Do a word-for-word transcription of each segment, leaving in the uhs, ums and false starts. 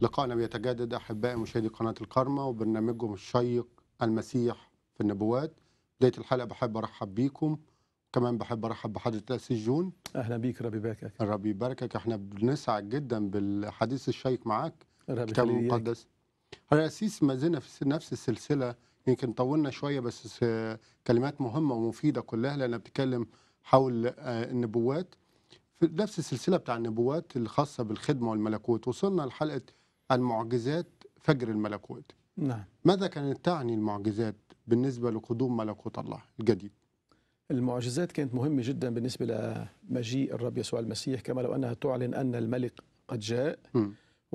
لقاءنا بيتجدد أحبائي مشاهدي قناة الكرمة وبرنامجهم الشيق المسيح في النبوات. بداية الحلقة بحب أرحب بيكم، كمان بحب أرحب بحضرة الأسيس جون. أهلا بيك، ربي يباركك. ربي يباركك. احنا بنسعد جدا بالحديث الشيق معاك ربي الكتاب يخلي إياك. المقدس. الأسيس ما زلنا في نفس السلسلة، يمكن طولنا شوية بس كلمات مهمة ومفيدة كلها لأنها بتتكلم حول النبوات في نفس السلسلة بتاع النبوات الخاصة بالخدمة والملكوت. وصلنا لحلقة المعجزات فجر الملكوت. نعم. ماذا كانت تعني المعجزات بالنسبة لقدوم ملكوت الله الجديد؟ المعجزات كانت مهمة جدا بالنسبة لمجيء الرب يسوع المسيح، كما لو أنها تعلن أن الملك قد جاء. م.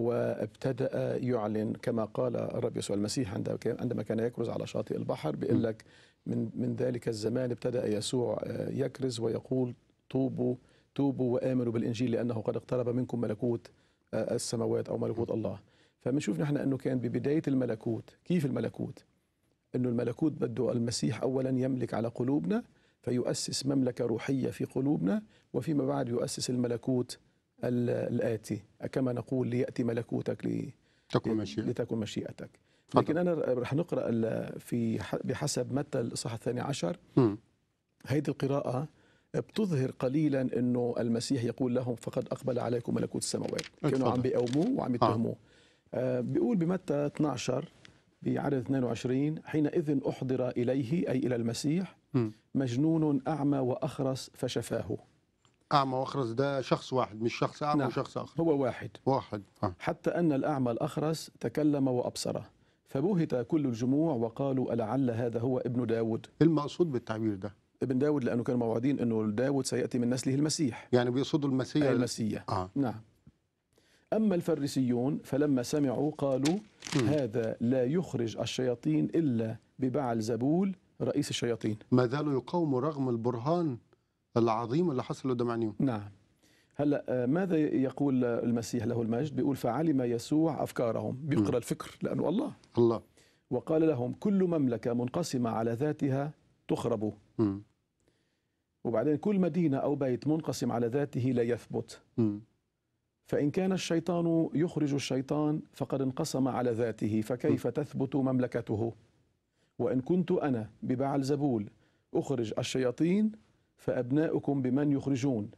وابتدأ يعلن كما قال الرب يسوع المسيح عندما كان يكرز على شاطئ البحر، بيقول لك من من ذلك الزمان ابتدأ يسوع يكرز ويقول توبوا توبوا وآمنوا بالإنجيل لأنه قد اقترب منكم ملكوت السماوات أو ملكوت الله. فبنشوف نحن أنه كان ببداية الملكوت. كيف الملكوت؟ أنه الملكوت بده المسيح أولا يملك على قلوبنا فيؤسس مملكة روحية في قلوبنا، وفيما بعد يؤسس الملكوت الآتي كما نقول ليأتي ملكوتك لي تكن مشيئتك. لتكن مشيئتك. فضل. لكن أنا رح نقرأ في بحسب متى الإصحاح الثاني عشر. هذه القراءة بتظهر قليلا أنه المسيح يقول لهم فقد أقبل عليكم ملكوت السماوات. كانوا عم بيقوموه وعم يتهموه. آه بيقول بمتى اثني عشر بعدد اثنين وعشرين حينئذ أحضر إليه أي إلى المسيح م. مجنون أعمى وأخرس فشفاه. أعمى وأخرس ده شخص واحد، مش شخص أعمى. نعم. وشخص آخر. هو واحد واحد ها. حتى أن الأعمى الأخرس تكلم وأبصر فبهت كل الجموع وقالوا ألعل هذا هو ابن داود. المقصود بالتعبير ده ابن داود لأنه كانوا موعدين أنه داود سيأتي من نسله المسيح، يعني بيقصدوا المسيح. المسيح. آه. نعم. أما الفريسيون فلما سمعوا قالوا م. هذا لا يخرج الشياطين إلا ببعل زبول رئيس الشياطين. ما زالوا يقاوموا رغم البرهان العظيم اللي حصل قدام عينيهم. نعم. هلا ماذا يقول المسيح له المجد؟ بيقول فعلم يسوع أفكارهم. بيقرأ الفكر لأنه الله الله وقال لهم كل مملكة منقسمة على ذاتها تخرب، م. وبعدين كل مدينة أو بيت منقسم على ذاته لا يثبت. م. فإن كان الشيطان يخرج الشيطان فقد انقسم على ذاته فكيف م. تثبت مملكته؟ وإن كنت أنا ببعل زبول أخرج الشياطين فأبناؤكم بمن يخرجون،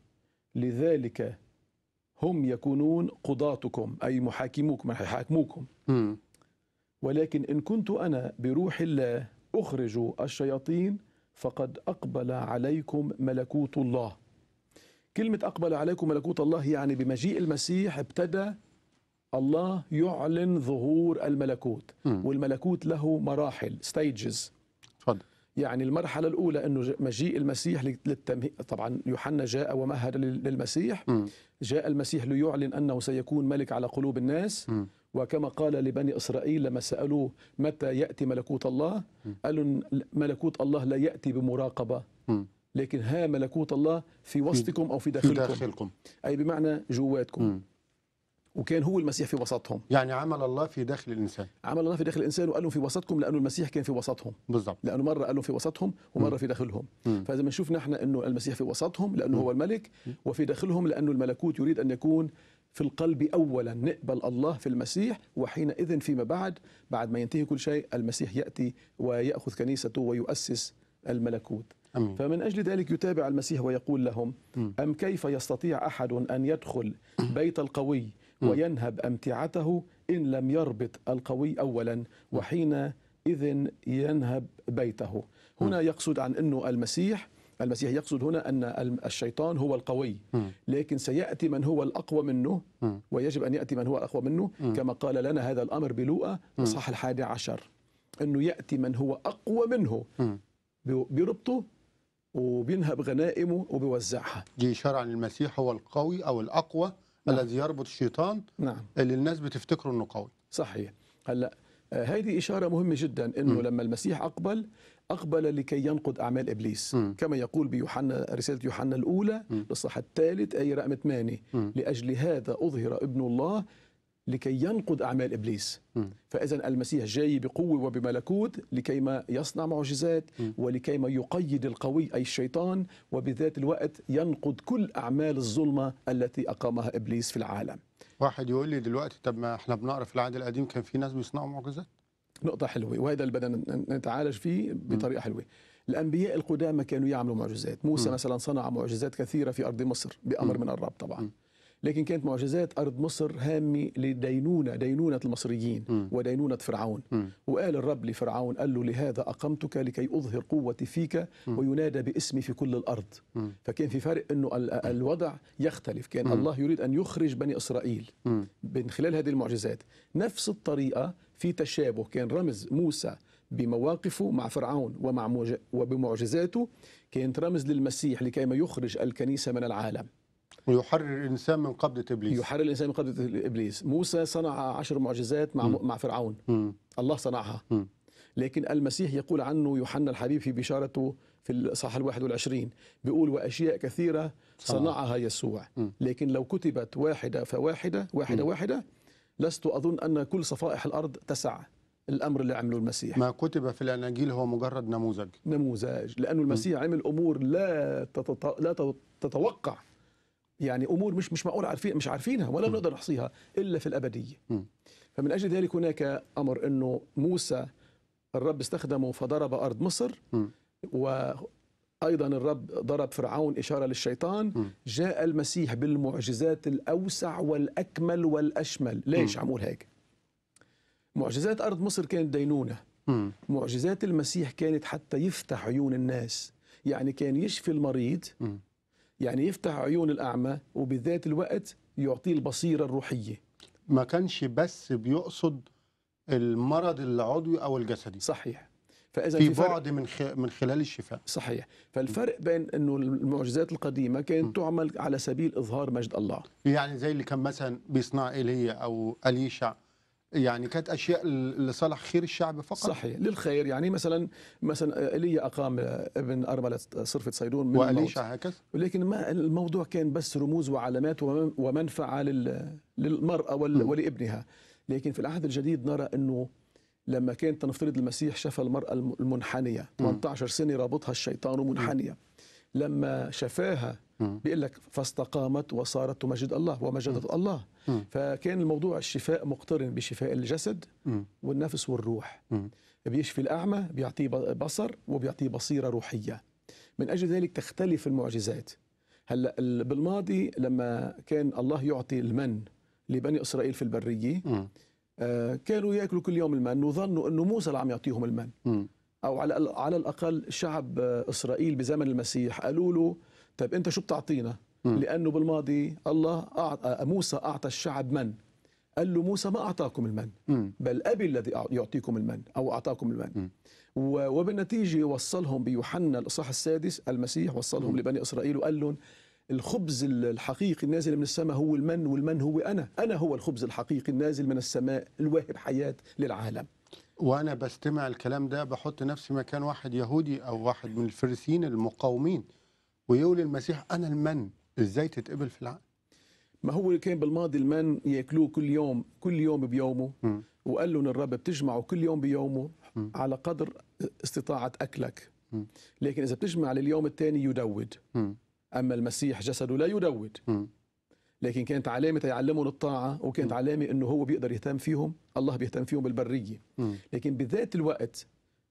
لذلك هم يكونون قضاتكم أي محاكموكم يحاكموكم. م. ولكن إن كنت أنا بروح الله أخرج الشياطين فقد أقبل عليكم ملكوت الله. كلمة أقبل عليكم ملكوت الله يعني بمجيء المسيح ابتدى الله يعلن ظهور الملكوت. م. والملكوت له مراحل ستيجز. فضل. يعني المرحلة الأولى أنه مجيء المسيح للتمهيد. طبعا يوحنا جاء ومهد للمسيح. م. جاء المسيح ليعلن أنه سيكون ملك على قلوب الناس. م. وكما قال لبني إسرائيل لما سألوه متى يأتي ملكوت الله م. قالوا ملكوت الله لا يأتي بمراقبة، م. لكن ها ملكوت الله في وسطكم أو في داخلكم, في داخلكم. أي بمعنى جواتكم. م. وكان هو المسيح في وسطهم. يعني عمل الله في داخل الإنسان. عمل الله في داخل الإنسان وقال لهم في وسطكم لأنه المسيح كان في وسطهم. بالضبط. لأنه مرة قال لهم في وسطهم ومرة م. في داخلهم. م. فإذا بنشوف نحن أنه المسيح في وسطهم لأنه م. هو الملك، وفي داخلهم لأنه الملكوت يريد أن يكون في القلب أولا. نقبل الله في المسيح وحينئذ فيما بعد بعد ما ينتهي كل شيء المسيح يأتي ويأخذ كنيسته ويؤسس الملكوت. أمين. فمن أجل ذلك يتابع المسيح ويقول لهم م. أم كيف يستطيع أحد أن يدخل بيت القوي وينهب أمتعته إن لم يربط القوي أولا وحينئذ ينهب بيته. هنا يقصد عن أنه المسيح المسيح يقصد هنا أن الشيطان هو القوي، لكن سيأتي من هو الأقوى منه، ويجب أن يأتي من هو الأقوى منه كما قال لنا هذا الأمر بلوقا إصحاح الحادي عشر، أنه يأتي من هو أقوى منه بيربطه وبينهب غنائمه وبيوزعها. دي إشارة عن المسيح هو القوي أو الأقوى. نعم. الذي يربط الشيطان. نعم. اللي الناس بتفتكره أنه قوي. صحيح. هلأ هذه إشارة مهمة جدا أنه م. لما المسيح أقبل أقبل لكي ينقض أعمال إبليس. م. كما يقول بيوحنا رسالة يوحنا الأولى الإصحاح الثالث أي رقم ثمانية لأجل هذا أظهر ابن الله لكي ينقض أعمال إبليس. م. فإذا المسيح جاي بقوة وبملكوت لكي ما يصنع معجزات م. ولكي ما يقيد القوي أي الشيطان، وبذات الوقت ينقض كل أعمال الظلمة التي أقامها إبليس في العالم. واحد يقول لي دلوقتي طب ما احنا بنقرا في العهد القديم كان في ناس بيصنعوا معجزات. نقطة حلوة، وهذا اللي بدنا نتعالج فيه بطريقة حلوة. الأنبياء القدامى كانوا يعملوا معجزات. موسى م. مثلا صنع معجزات كثيرة في أرض مصر بأمر م. من الرب طبعا. م. لكن كانت معجزات أرض مصر هامة لدينونة دينونة المصريين م. ودينونة فرعون. م. وقال الرب لفرعون، قال له لهذا أقمتك لكي أظهر قوتي فيك وينادى باسمي في كل الأرض. م. فكان في فرق أنه الوضع يختلف. كان م. الله يريد أن يخرج بني إسرائيل م. من خلال هذه المعجزات. نفس الطريقة في تشابه، كان رمز موسى بمواقفه مع فرعون ومع موج... وبمعجزاته كانت رمز للمسيح لكي ما يخرج الكنيسة من العالم ويحرر الإنسان من قبضة إبليس. يحرر الإنسان من قبضة إبليس. موسى صنع عشر معجزات مع, م. مع فرعون. م. الله صنعها. م. لكن المسيح يقول عنه يوحنا الحبيب في بشارته في الإصحاح الواحد والعشرين، بيقول وأشياء كثيرة صنعها يسوع، لكن لو كتبت واحدة فواحدة واحدة م. واحدة لست أظن أن كل صفائح الأرض تسع الأمر اللي عمله المسيح. ما كتب في الأناجيل هو مجرد نموذج نموذج لأنه المسيح م. عمل أمور لا تتط... لا تتوقع، يعني أمور مش مش معقول عارفين مش عارفينها ولا م. نقدر نحصيها إلا في الأبدية. م. فمن أجل ذلك هناك أمر أنه موسى الرب استخدمه فضرب أرض مصر، م. وأيضا الرب ضرب فرعون إشارة للشيطان. م. جاء المسيح بالمعجزات الأوسع والأكمل والأشمل. ليش عمول هيك؟ معجزات أرض مصر كانت دينونة. م. معجزات المسيح كانت حتى يفتح عيون الناس، يعني كان يشفي المريض، م. يعني يفتح عيون الأعمى، وبذات الوقت يعطيه البصيرة الروحية. ما كانش بس بيقصد المرض العضوي أو الجسدي. صحيح. فإذا في, في بعد من من خلال الشفاء. صحيح. فالفرق بين انه المعجزات القديمه كانت م. تعمل على سبيل اظهار مجد الله، يعني زي اللي كان مثلا بيصنع ايليا او اليشع، يعني كانت اشياء لصالح خير الشعب فقط. صحيح، للخير. يعني مثلا مثلا ايليا اقام ابن ارمله صرفه صيدون من واليشع هكذا، ولكن ما الموضوع كان بس رموز وعلامات ومنفعه للمراه ولابنها. لكن في العهد الجديد نرى انه لما كانت نفترض المسيح شفى المرأة المنحنية ثمانية عشر سنة رابطها الشيطان منحنية، لما شفاها بيقول لك فاستقامت وصارت تمجد الله ومجدت الله. فكان الموضوع الشفاء مقترن بشفاء الجسد والنفس والروح. بيشفي الأعمى، بيعطيه بصر وبيعطيه بصيرة روحية. من أجل ذلك تختلف المعجزات. هلا بالماضي لما كان الله يعطي المن لبني إسرائيل في البرية، كانوا ياكلوا كل يوم المن وظنوا انه موسى اللي عم يعطيهم المن، م. او على على الاقل شعب اسرائيل بزمن المسيح قالوا له طيب انت شو بتعطينا؟ م. لانه بالماضي الله أعطى موسى اعطى الشعب من، قال له موسى ما اعطاكم المن، م. بل ابي الذي يعطيكم المن او اعطاكم المن. م. وبالنتيجه وصلهم بيوحنا الاصحاح السادس، المسيح وصلهم م. لبني اسرائيل وقال لهم الخبز الحقيقي النازل من السماء هو المن، والمن هو أنا أنا هو الخبز الحقيقي النازل من السماء الواهب حياة للعالم. وأنا بستمع الكلام ده بحط نفسي مكان واحد يهودي أو واحد من الفريسيين المقاومين ويقول المسيح أنا المن، إزاي تتقبل في العالم؟ ما هو كان بالماضي المن يأكلوه كل يوم كل يوم بيومه، م. وقال لهم الرب بتجمعه كل يوم بيومه م. على قدر استطاعة أكلك، م. لكن إذا بتجمع لليوم الثاني يدود. م. أما المسيح جسده لا يدود، م. لكن كانت علامة يعلمهم الطاعة، وكانت م. علامة أنه هو بيقدر يهتم فيهم، الله بيهتم فيهم بالبرية. م. لكن بذات الوقت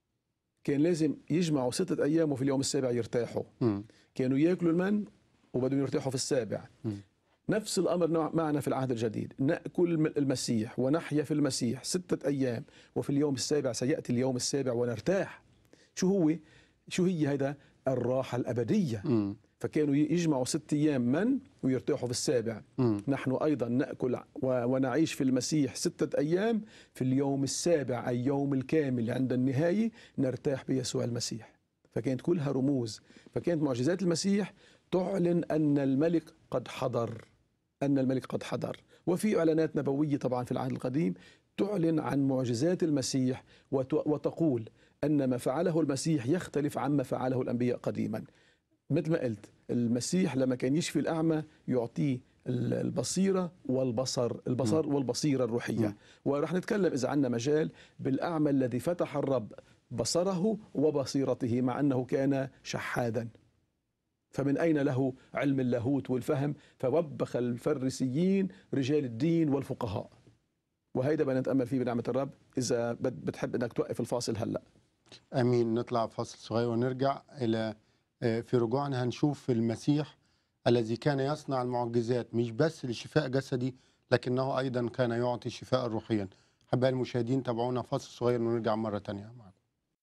كان لازم يجمعوا ستة أيام وفي اليوم السابع يرتاحوا. م. كانوا يأكلوا المن وبدهم يرتاحوا في السابع. م. نفس الأمر معنا في العهد الجديد، نأكل المسيح ونحيا في المسيح ستة أيام وفي اليوم السابع سيأتي اليوم السابع ونرتاح. شو هو؟ شو هي هذا؟ الراحة الأبدية. م. فكانوا يجمعوا ست أيام من ويرتاحوا في السابع. م. نحن أيضا نأكل ونعيش في المسيح ستة أيام، في اليوم السابع أي يوم الكامل عند النهاية نرتاح بيسوع المسيح. فكانت كلها رموز. فكانت معجزات المسيح تعلن أن الملك قد حضر، أن الملك قد حضر. وفي إعلانات نبوية طبعا في العهد القديم تعلن عن معجزات المسيح وتقول أن ما فعله المسيح يختلف عما فعله الأنبياء قديما. مثل ما قلت المسيح لما كان يشفي الأعمى يعطيه البصيرة والبصر البصر م. والبصيرة الروحية. م. ورح نتكلم إذا عندنا مجال بالأعمى الذي فتح الرب بصره وبصيرته مع أنه كان شحادا. فمن أين له علم اللاهوت والفهم؟ فوبخ الفريسيين رجال الدين والفقهاء. وهيدا بدنا نتأمل فيه بنعمة الرب إذا بتحب أنك توقف الفاصل هلأ. امين. نطلع فاصل صغير ونرجع الى آه، في رجوعنا هنشوف المسيح الذي كان يصنع المعجزات مش بس لشفاء جسدي لكنه ايضا كان يعطي شفاء روحيا. احبائي المشاهدين تابعونا فاصل صغير ونرجع مره ثانيه معكم.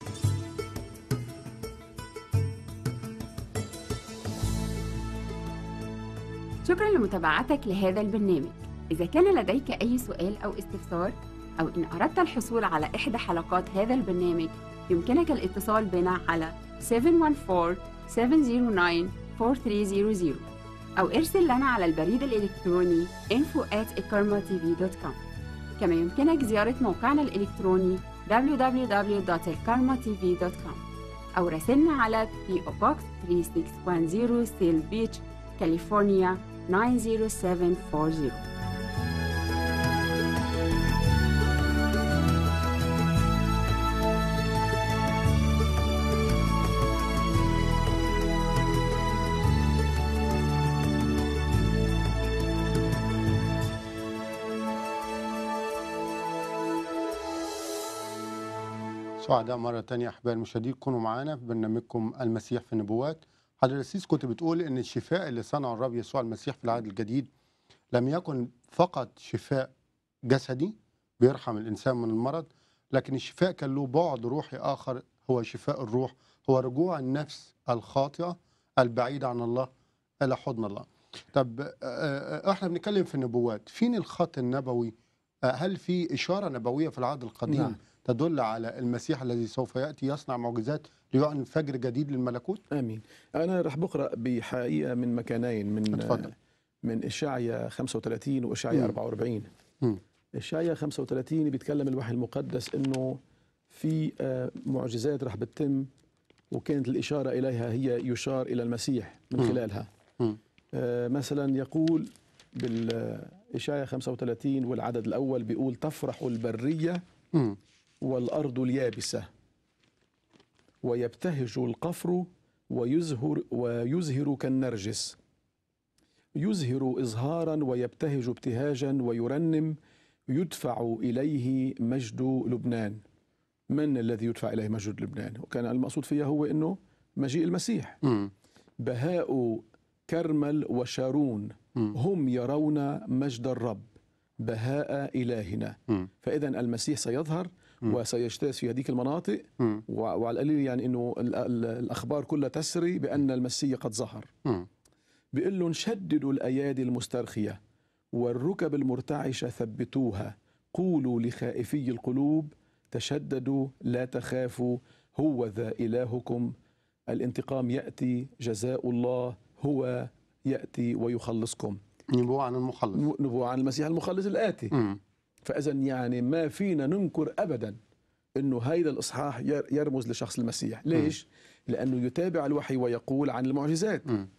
شكرا لمتابعتك لهذا البرنامج. إذا كان لديك أي سؤال أو استفسار أو إن أردت الحصول على إحدى حلقات هذا البرنامج يمكنك الاتصال بنا على سبعة واحد أربعة سبعة صفر تسعة أربعة ثلاثة صفر صفر أو ارسل لنا على البريد الإلكتروني info at ikarma t v dot com. كما يمكنك زيارة موقعنا الإلكتروني دبليو دبليو دبليو دوت الكارما تي في دوت كوم أو راسلنا على بي أو Box ثلاثة ستة واحد صفر سيل بيتش كاليفورنيا تسعة صفر سبعة أربعة صفر. سعداء مرة تانية أحبائي المشاهدين كونوا معانا في برنامجكم المسيح في النبوات. حضرتك الرئيس كنت بتقول إن الشفاء اللي صنعه الرب يسوع المسيح في العهد الجديد لم يكن فقط شفاء جسدي بيرحم الإنسان من المرض، لكن الشفاء كان له بعد روحي آخر هو شفاء الروح، هو رجوع النفس الخاطئة البعيدة عن الله إلى حضن الله. طب احنا بنتكلم في النبوات، فين الخط النبوي؟ هل في إشارة نبوية في العهد القديم نعم. تدل على المسيح الذي سوف يأتي يصنع معجزات ليعلن فجر جديد للملكوت؟ آمين. أنا رح بقرأ بحقيقة من مكانين، من اتفضل. من إشعيا خمسة وثلاثين وإشعيا أربعة وأربعين. مم. إشعيا خمسة وثلاثين بيتكلم الوحي المقدس إنه في معجزات رح بتتم، وكانت الإشارة إليها هي يشار إلى المسيح من خلالها. مم. آه مثلا يقول بالإشعيا خمسة وثلاثين والعدد الأول بيقول تفرح البرية مم. والأرض اليابسة ويبتهج القفر ويزهر ويزهر كالنرجس، يزهر إزهارا ويبتهج ابتهاجا ويرنم، يدفع إليه مجد لبنان. من الذي يدفع إليه مجد لبنان؟ وكان المقصود فيها هو أنه مجيء المسيح. م. بهاء كرمل وشارون م. هم يرون مجد الرب بهاء إلهنا. م. فإذا المسيح سيظهر م. وسيجتاز في هذه المناطق، م. وعلى القليل يعني أنه الأخبار كلها تسري بأن المسيح قد ظهر. م. بيقول لهم شددوا الأيادي المسترخية والركب المرتعشة ثبتوها، قولوا لخائفي القلوب تشددوا لا تخافوا، هو ذا إلهكم، الانتقام يأتي، جزاء الله هو يأتي ويخلصكم. نبوة عن المخلص، نبوة عن المسيح المخلص الآتي. م. فإذا يعني ما فينا ننكر أبدا أنه هيدا الإصحاح يرمز لشخص المسيح. ليش؟ م. لأنه يتابع الوحي ويقول عن المعجزات. م.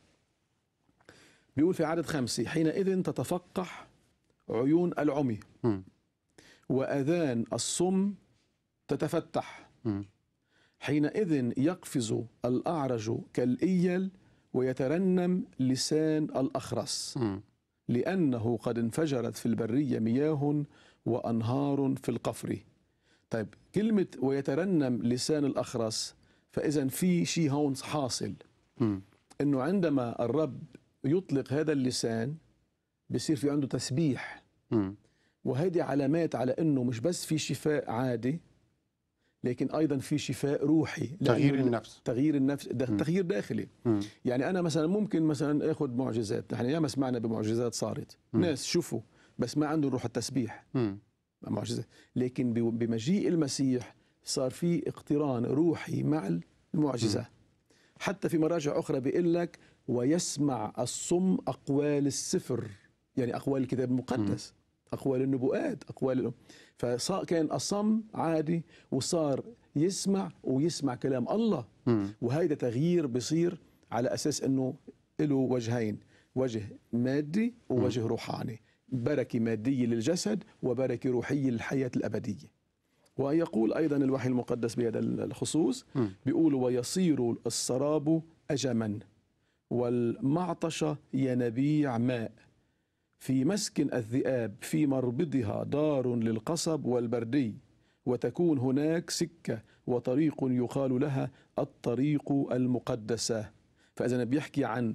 بيقول في عدد خمسة حينئذ تتفقح عيون العمي م. وأذان الصم تتفتح، م. حينئذ يقفز الأعرج كالإيل ويترنم لسان الأخرس، م. لأنه قد انفجرت في البرية مياه وأنهار في القفر. طيب كلمة ويترنم لسان الأخرس، فإذا في شيء هون حاصل، م. إنه عندما الرب يطلق هذا اللسان بيصير في عنده تسبيح، م. وهذه علامات على أنه مش بس في شفاء عادي، لكن أيضا في شفاء روحي، تغيير النفس، تغيير النفس ده تغيير داخلي. م. يعني أنا مثلا ممكن مثلا أخذ معجزات، نحن ياما سمعنا بمعجزات صارت، م. ناس شوفوا بس ما عندهم روح التسبيح، م. معجزات. لكن بمجيء المسيح صار في اقتران روحي مع المعجزة. م. حتى في مراجع أخرى بيقول لك ويسمع الصم أقوال السفر، يعني أقوال الكتاب المقدس، م. أقوال النبوءات، أقوال، فصار كان الصم عادي وصار يسمع ويسمع كلام الله. م. وهيدا تغيير بصير على أساس أنه له وجهين، وجه مادي ووجه م. روحاني، بركة مادية للجسد وبركة روحية للحياة الأبدية. ويقول أيضا الوحي المقدس بهذا الخصوص، بيقول ويصير السراب أجما والمعطش ينابيع ماء، في مسكن الذئاب، في مربضها دار للقصب والبردي، وتكون هناك سكة وطريق يقال لها الطريق المقدسة. فإذا بيحكي عن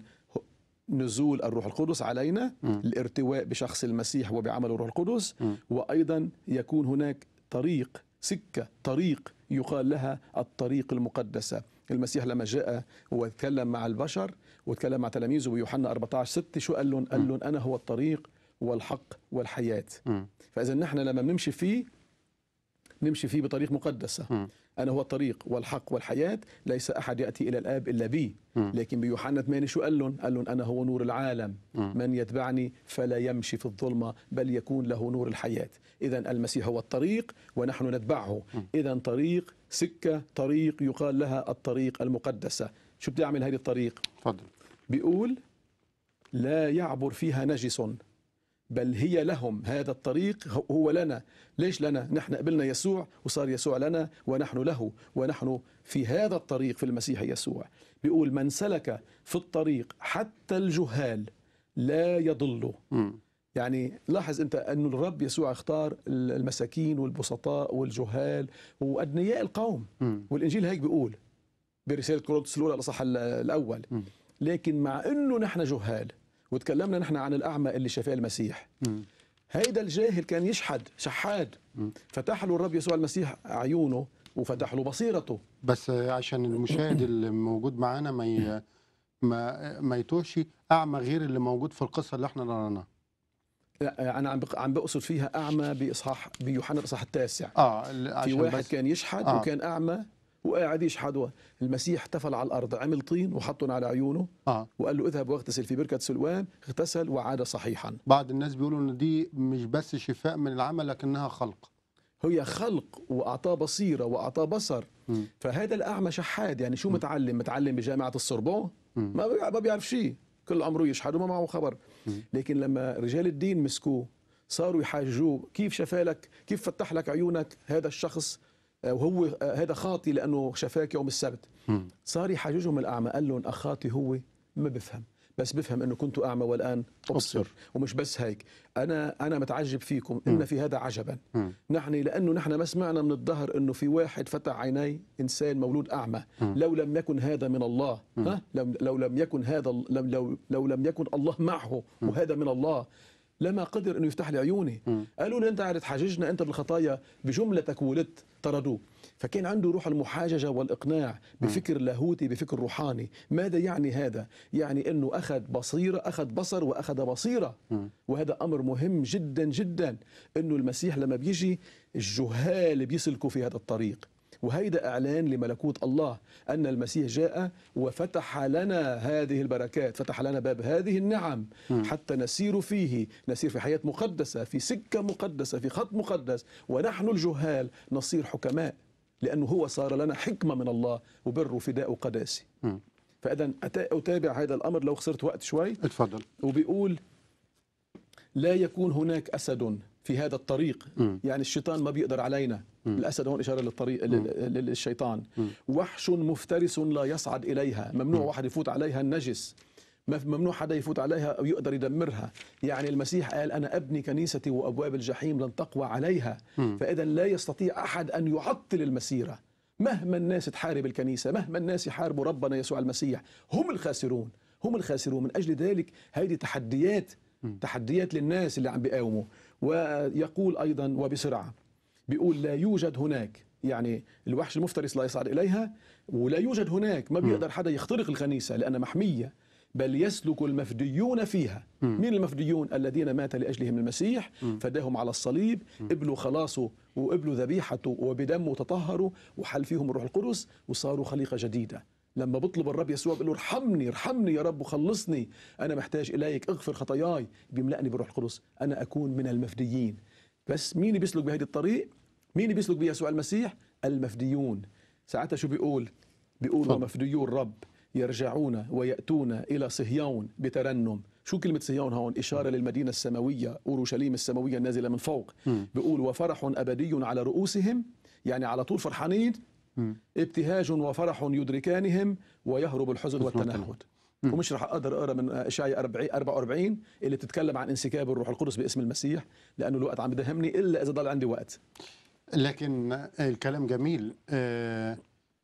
نزول الروح القدس علينا، م. الارتواء بشخص المسيح وبعمل الروح القدس، م. وأيضا يكون هناك طريق، سكة، طريق يقال لها الطريق المقدسة. المسيح لما جاء وتكلم مع البشر وتكلم مع تلاميذه بيوحنا أربعة عشر ستة، شو قال لهم؟ قال لهم أنا هو الطريق والحق والحياة. م. فإذا نحن لما بنمشي فيه نمشي فيه بطريق مقدسة. م. أنا هو الطريق والحق والحياة، ليس أحد يأتي إلى الآب إلا بي. م. لكن بيوحنا ثمانية شو قال لهم؟ قال لهم أنا هو نور العالم، م. من يتبعني فلا يمشي في الظلمة بل يكون له نور الحياة. إذا المسيح هو الطريق ونحن نتبعه. إذا طريق، سكة، طريق يقال لها الطريق المقدسة. شو بتعمل هذه الطريق؟ تفضل. بيقول لا يعبر فيها نجس، بل هي لهم. هذا الطريق هو لنا. ليش لنا؟ نحن قبلنا يسوع وصار يسوع لنا ونحن له، ونحن في هذا الطريق في المسيح يسوع. بيقول من سلك في الطريق حتى الجهال لا يضل. م. يعني لاحظ أنت أن الرب يسوع اختار المساكين والبسطاء والجهال وأدنياء القوم. م. والإنجيل هيك بيقول برسالة كورنثوس الأولى الإصحاح الأول. م. لكن مع أنه نحن جهال، وتكلمنا نحن عن الأعمى اللي شفاه المسيح، م. هيدا الجاهل كان يشحد شحاد، م. فتح له الرب يسوع المسيح عيونه وفتح له بصيرته. بس عشان المشاهد اللي موجود معانا ما ي... ما ما يتوهش، اعمى غير اللي موجود في القصه اللي احنا قرأناها. لا أنا عم بق- عم بقصد فيها أعمى بإصحاح بيوحنا الإصحاح التاسع. اه في عشان واحد بس كان يشحد آه. وكان أعمى وقاعد يشحد. المسيح تفل على الأرض، عمل طين وحطهم على عيونه اه وقال له اذهب واغتسل في بركة سلوان. اغتسل وعاد صحيحا. بعض الناس بيقولوا ان دي مش بس شفاء من العمى لكنها خلق. هي خلق وأعطاه بصيرة وأعطاه بصر. م. فهذا الأعمى شحاد، يعني شو متعلم؟ متعلم بجامعة السوربون، م. ما بيع- ما بيعرف شيء، كل عمره يشحد وما معه خبر. م. لكن لما رجال الدين مسكوه صاروا يحاجوه، كيف شفالك؟ كيف فتح لك عيونك هذا الشخص آه، وهو آه، هذا خاطي لأنه شفاك يوم السبت؟ م. صار يحاججهم الأعمى. قال لهم أخاطي هو ما بفهم، بس بفهم أنه كنت أعمى والآن أبصر. أبصر. ومش بس هيك، أنا أنا متعجب فيكم إن في هذا عجبا. م. نحن لأنه نحن ما سمعنا من الظهر أنه في واحد فتح عيني إنسان مولود أعمى. م. لو لم يكن هذا من الله، م. ها لو, لو لم يكن هذا لو, لو, لو لم يكن الله معه وهذا من الله لما قدر أنه يفتح لي عيوني. م. قالوا لي أنت قاعد تحاججنا أنت بالخطايا، بجملتك ولدت. طردوه. فكان عنده روح المحاججة والإقناع بفكر لاهوتي، بفكر روحاني. ماذا يعني هذا؟ يعني أنه أخذ بصيرة، أخذ بصر وأخذ بصيرة. م. وهذا أمر مهم جدا جدا، أنه المسيح لما بيجي الجهال بيسلكوا في هذا الطريق. وهيدا إعلان لملكوت الله، أن المسيح جاء وفتح لنا هذه البركات، فتح لنا باب هذه النعم م. حتى نسير فيه، نسير في حياة مقدسة، في سكة مقدسة، في خط مقدس. ونحن الجهال نصير حكماء، لأنه هو صار لنا حكمة من الله وبر وفداء وقداسة. م. فإذا أتا- أتابع هذا الأمر لو خسرت وقت شوي. اتفضل. وبيقول لا يكون هناك أسد في هذا الطريق. م. يعني الشيطان ما بيقدر علينا. م. الأسد هون إشارة للطريق لل- للشيطان. م. وحش مفترس لا يصعد إليها، ممنوع م. واحد يفوت عليها النجس، مف- ممنوع حدا يفوت عليها أو يقدر يدمرها. يعني المسيح قال أنا أبني كنيستي وأبواب الجحيم لن تقوى عليها. م. فإذا لا يستطيع أحد أن يعطل المسيرة. مهما الناس تحارب الكنيسة، مهما الناس يحاربوا ربنا يسوع المسيح، هم الخاسرون، هم الخاسرون. من أجل ذلك هذه تحديات، تحديات للناس اللي عم بيقاوموا. ويقول أيضا وبسرعة، بيقول لا يوجد هناك، يعني الوحش المفترس لا يصعد إليها، ولا يوجد هناك، ما بيقدر حدا يخترق الكنيسة لأنها محمية، بل يسلك المفديون فيها. مين المفديون؟ الذين مات لأجلهم المسيح، فداهم على الصليب، قبلوا خلاصه وقبلوا ذبيحته وبدمه تطهروا وحل فيهم الروح القدس وصاروا خليقة جديدة. لما بطلب الرب يسوع بيقول له ارحمني ارحمني يا رب وخلصني، أنا محتاج إليك، اغفر خطاياي، بيملأني بالروح القدس، أنا أكون من المفديين. بس مين بيسلك بهذه الطريق؟ مين بيسلك بيسوع المسيح؟ المفديون. ساعتها شو بيقول؟ بيقول ومفديو الرب يرجعون ويأتون إلى صهيون بترنم. شو كلمة صهيون هون؟ إشارة للمدينة السماوية، أورشليم السماوية النازلة من فوق. بيقول وفرح أبدي على رؤوسهم، يعني على طول فرحانين. ابتهاج وفرح يدركانهم ويهرب الحزن والتنهد. ومش راح اقدر اقرا من اشعياء أربعة وأربعين اللي بتتكلم عن انسكاب الروح القدس باسم المسيح، لانه الوقت عم بدهمني الا اذا ضل عندي وقت. لكن الكلام جميل. آه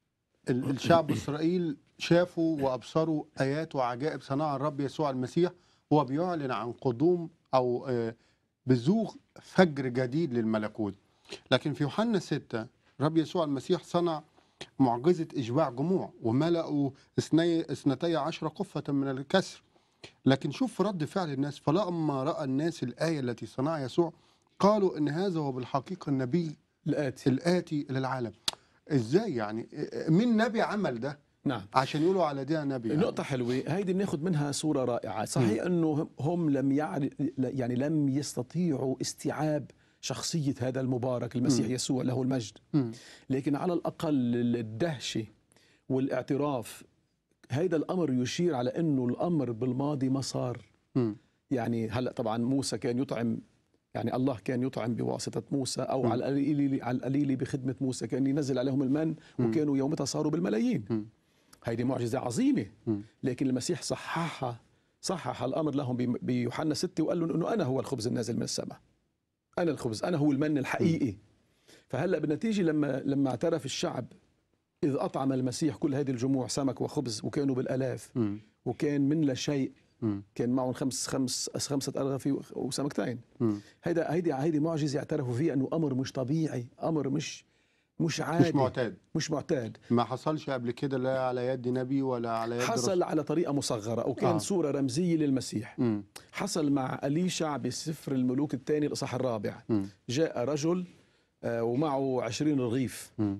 الشعب إسرائيل شافوا وأبصروا آيات وعجائب صنعها الرب يسوع المسيح، هو بيعلن عن قدوم أو آه بزوغ فجر جديد للملكوت. لكن في يوحنا ستة الرب يسوع المسيح صنع معجزة إشباع جموع وملأوا اثنتي عشر قفة من الكسر. لكن شوف رد فعل الناس، فلما رأى الناس الآية التي صنعها يسوع قالوا إن هذا هو بالحقيقة النبي الآتي الآتي للعالم. إزاي يعني؟ مين نبي عمل ده؟ نعم، عشان يقولوا على ده نبي يعني. نقطة حلوة هيدي بناخذ منها صورة رائعة. صحيح أنه هم لم يعرف يعني لم يستطيعوا استيعاب شخصية هذا المبارك المسيح م. يسوع له المجد، م. لكن على الأقل الدهشة والاعتراف هذا الأمر يشير على أنه الأمر بالماضي ما صار. م. يعني هلأ طبعا موسى كان يطعم، يعني الله كان يطعم بواسطة موسى أو م. على القليل على القليل بخدمة موسى كان ينزل عليهم المن م. وكانوا يومتها صاروا بالملايين. م. هيدي معجزة عظيمة. م. لكن المسيح صححها صحح الأمر لهم بيوحنا ستة وقال لهم أنه أنا هو الخبز النازل من السماء، أنا الخبز، أنا هو المن الحقيقي. م. فهلأ بالنتيجة لما لما اعترف الشعب إذ أطعم المسيح كل هذه الجموع سمك وخبز وكانوا بالآلاف م. وكان من لا شيء، م. كان معهم خمس خمس خمسة أرغفة وسمكتين. هيدا هيدي هيدي معجزة اعترفوا فيها أنه أمر مش طبيعي، أمر مش مش عادي، مش معتاد مش معتاد ما حصلش قبل كده لا على يد نبي ولا على يد حصل رسول. على طريقة مصغرة أو كان آه. صورة رمزية للمسيح. م. حصل مع أليشع بسفر الملوك الثاني الإصحاح الرابع. م. جاء رجل آه ومعه عشرين رغيف، م.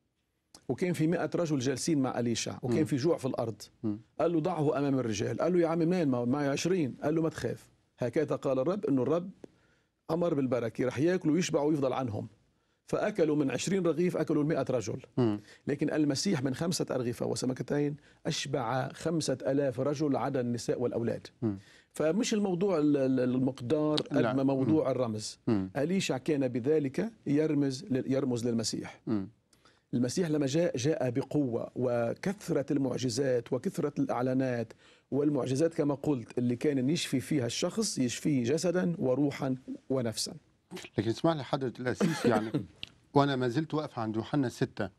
وكان في مئة رجل جالسين مع أليشع وكان م. في جوع في الأرض. م. قال له ضعه أمام الرجال. قال له يا عم منين معي عشرين؟ قال له ما تخاف، هكذا قال الرب إنه الرب أمر بالبركة رح يأكلوا ويشبعوا ويفضل عنهم. فأكلوا من عشرين رغيف أكلوا المئة رجل. م. لكن المسيح من خمسة أرغفة وسمكتين أشبع خمسة ألاف رجل عدا النساء والأولاد. م. فمش الموضوع المقدار قد ما موضوع م. الرمز. م. أليشع كان بذلك يرمز يرمز للمسيح. م. المسيح لما جاء جاء بقوة وكثرة المعجزات وكثرة الإعلانات والمعجزات كما قلت اللي كان يشفي فيها الشخص يشفيه جسدا وروحا ونفسا. لكن اسمح لي حضرة الأسيس، يعني وأنا ما زلت واقف عند يوحنا ستة،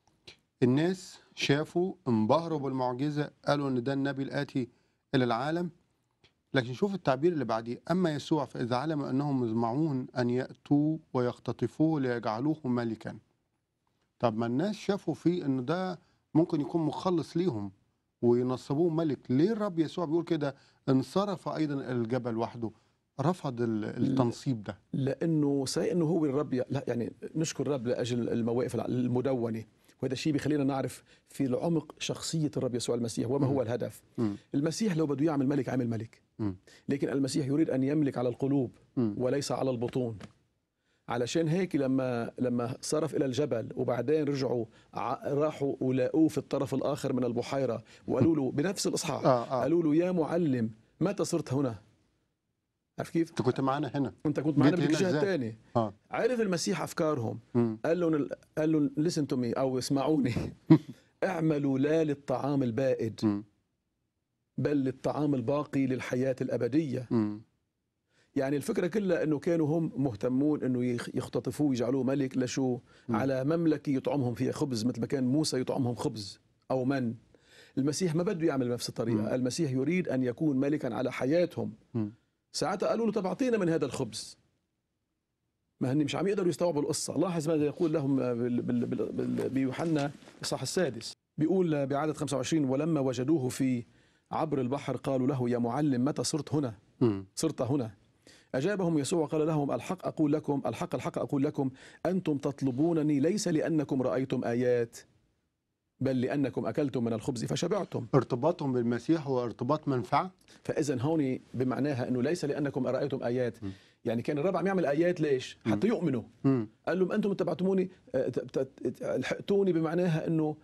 الناس شافوا انبهروا بالمعجزة قالوا إن ده النبي الآتي إلى العالم. لكن شوف التعبير اللي بعديه، أما يسوع فإذا علم أنهم يزمعون أن يأتوا ويختطفوه ليجعلوه ملكا. طب ما الناس شافوا فيه إن ده ممكن يكون مخلص ليهم وينصبوه ملك، ليه الرب يسوع بيقول كده انصرف أيضا الجبل وحده، رفض التنصيب ده؟ لانه صحيح انه هو الرب، لا يعني نشكر الرب لاجل المواقف المدونه، وهذا الشيء بيخلينا نعرف في العمق شخصيه الرب يسوع المسيح وما هو الهدف. م. المسيح لو بده يعمل ملك عمل ملك، م. لكن المسيح يريد ان يملك على القلوب م. وليس على البطون. علشان هيك لما لما صرف الى الجبل وبعدين رجعوا راحوا ولاقوه في الطرف الاخر من البحيره وقالوا له بنفس الاصحاح آه آه. قالوا له يا معلم متى صرت هنا؟ عارف كيف؟ انت كنت معنا هنا، انت كنت معنا بالجهه الثانيه. آه. عرف المسيح افكارهم. م. قال لهم قال لهم listen to me او اسمعوني اعملوا لا للطعام البائد م. بل للطعام الباقي للحياه الابديه. م. يعني الفكره كلها انه كانوا هم مهتمون انه يختطفوه ويجعلوه ملك لشو؟ م. على مملكه يطعمهم فيها خبز مثل ما كان موسى يطعمهم خبز او من. المسيح ما بده يعمل بنفس الطريقه. م. المسيح يريد ان يكون ملكا على حياتهم. م. ساعتها قالوا له طب اعطينا من هذا الخبز. ما هن مش عم يقدروا يستوعبوا القصه. لاحظ ماذا يقول لهم بيوحنا الصح السادس، بيقول بعدد خمسة وعشرين ولما وجدوه في عبر البحر قالوا له يا معلم متى صرت هنا؟ م. صرت هنا. أجابهم يسوع وقال لهم الحق أقول لكم الحق الحق أقول لكم أنتم تطلبونني ليس لأنكم رأيتم آيات بل لأنكم أكلتم من الخبز فشبعتم. ارتباطهم بالمسيح هو ارتباط منفعة. فإذا هون بمعناها أنه ليس لأنكم رأيتم آيات. م. يعني كان الرب عم يعمل آيات ليش؟ حتى يؤمنوا. م. قال لهم أنتم اتبعتموني الحقتوني، بمعناها أنه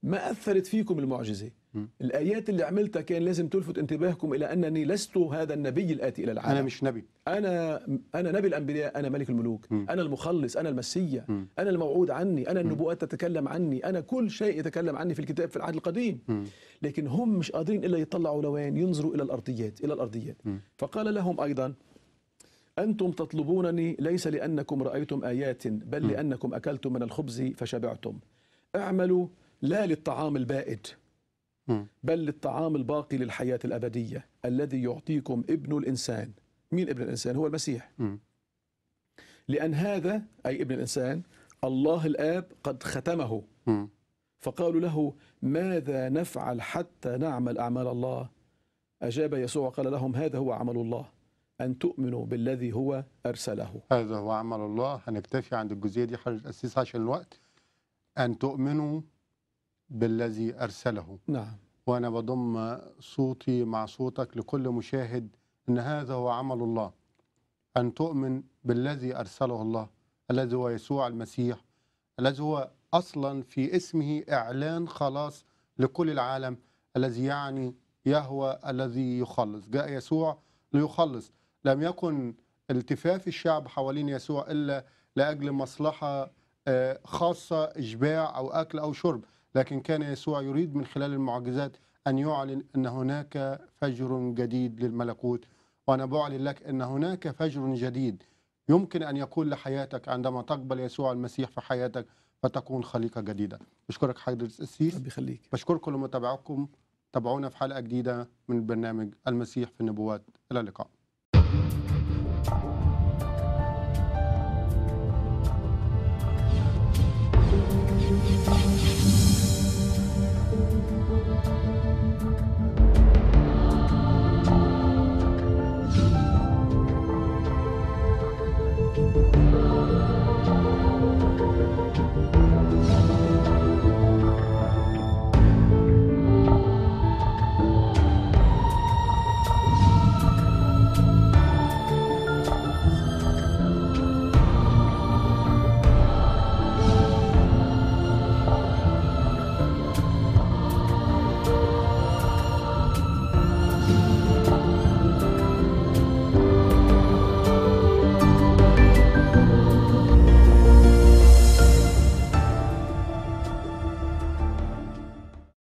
ما أثرت فيكم المعجزة. م. الآيات اللي عملتها كان لازم تلفت انتباهكم إلى أنني لست هذا النبي الآتي إلى العالم. أنا مش نبي. أنا أنا نبي الأنبياء، أنا ملك الملوك، م. أنا المخلص، أنا المسيا، م. أنا الموعود عني، أنا النبوءات تتكلم عني، أنا كل شيء يتكلم عني في الكتاب في العهد القديم. م. لكن هم مش قادرين إلا يطلعوا لوين، ينظروا إلى الأرضيات، إلى الأرضيات. م. فقال لهم أيضا: أنتم تطلبونني ليس لأنكم رأيتم آيات، بل م. لأنكم أكلتم من الخبز فشبعتم. اعملوا لا للطعام البائد، م. بل للطعام الباقي للحياة الأبدية الذي يعطيكم ابن الإنسان. مين ابن الإنسان؟ هو المسيح. م. لأن هذا، أي ابن الإنسان، الله الآب قد ختمه. م. فقالوا له: ماذا نفعل حتى نعمل أعمال الله؟ أجاب يسوع قال لهم: هذا هو عمل الله، أن تؤمنوا بالذي هو أرسله. هذا هو عمل الله. هنكتفي عند الجزئية دي حضرة القسيس عشان الوقت. أن تؤمنوا بالذي أرسله. نعم. وأنا بضم صوتي مع صوتك لكل مشاهد أن هذا هو عمل الله، أن تؤمن بالذي أرسله الله، الذي هو يسوع المسيح، الذي هو أصلا في اسمه إعلان خلاص لكل العالم، الذي يعني يهوى الذي يخلص. جاء يسوع ليخلص. لم يكن التفاف الشعب حوالين يسوع إلا لأجل مصلحة خاصة، إشباع أو أكل أو شرب، لكن كان يسوع يريد من خلال المعجزات أن يعلن أن هناك فجر جديد للملكوت. وأنا بعلن لك أن هناك فجر جديد يمكن أن يكون لحياتك عندما تقبل يسوع المسيح في حياتك فتكون خليقة جديدة. بشكرك حضرة القسيس. ربي يخليك. بشكركم لمتابعتكم. تابعونا في حلقة جديدة من برنامج المسيح في النبوات. إلى اللقاء.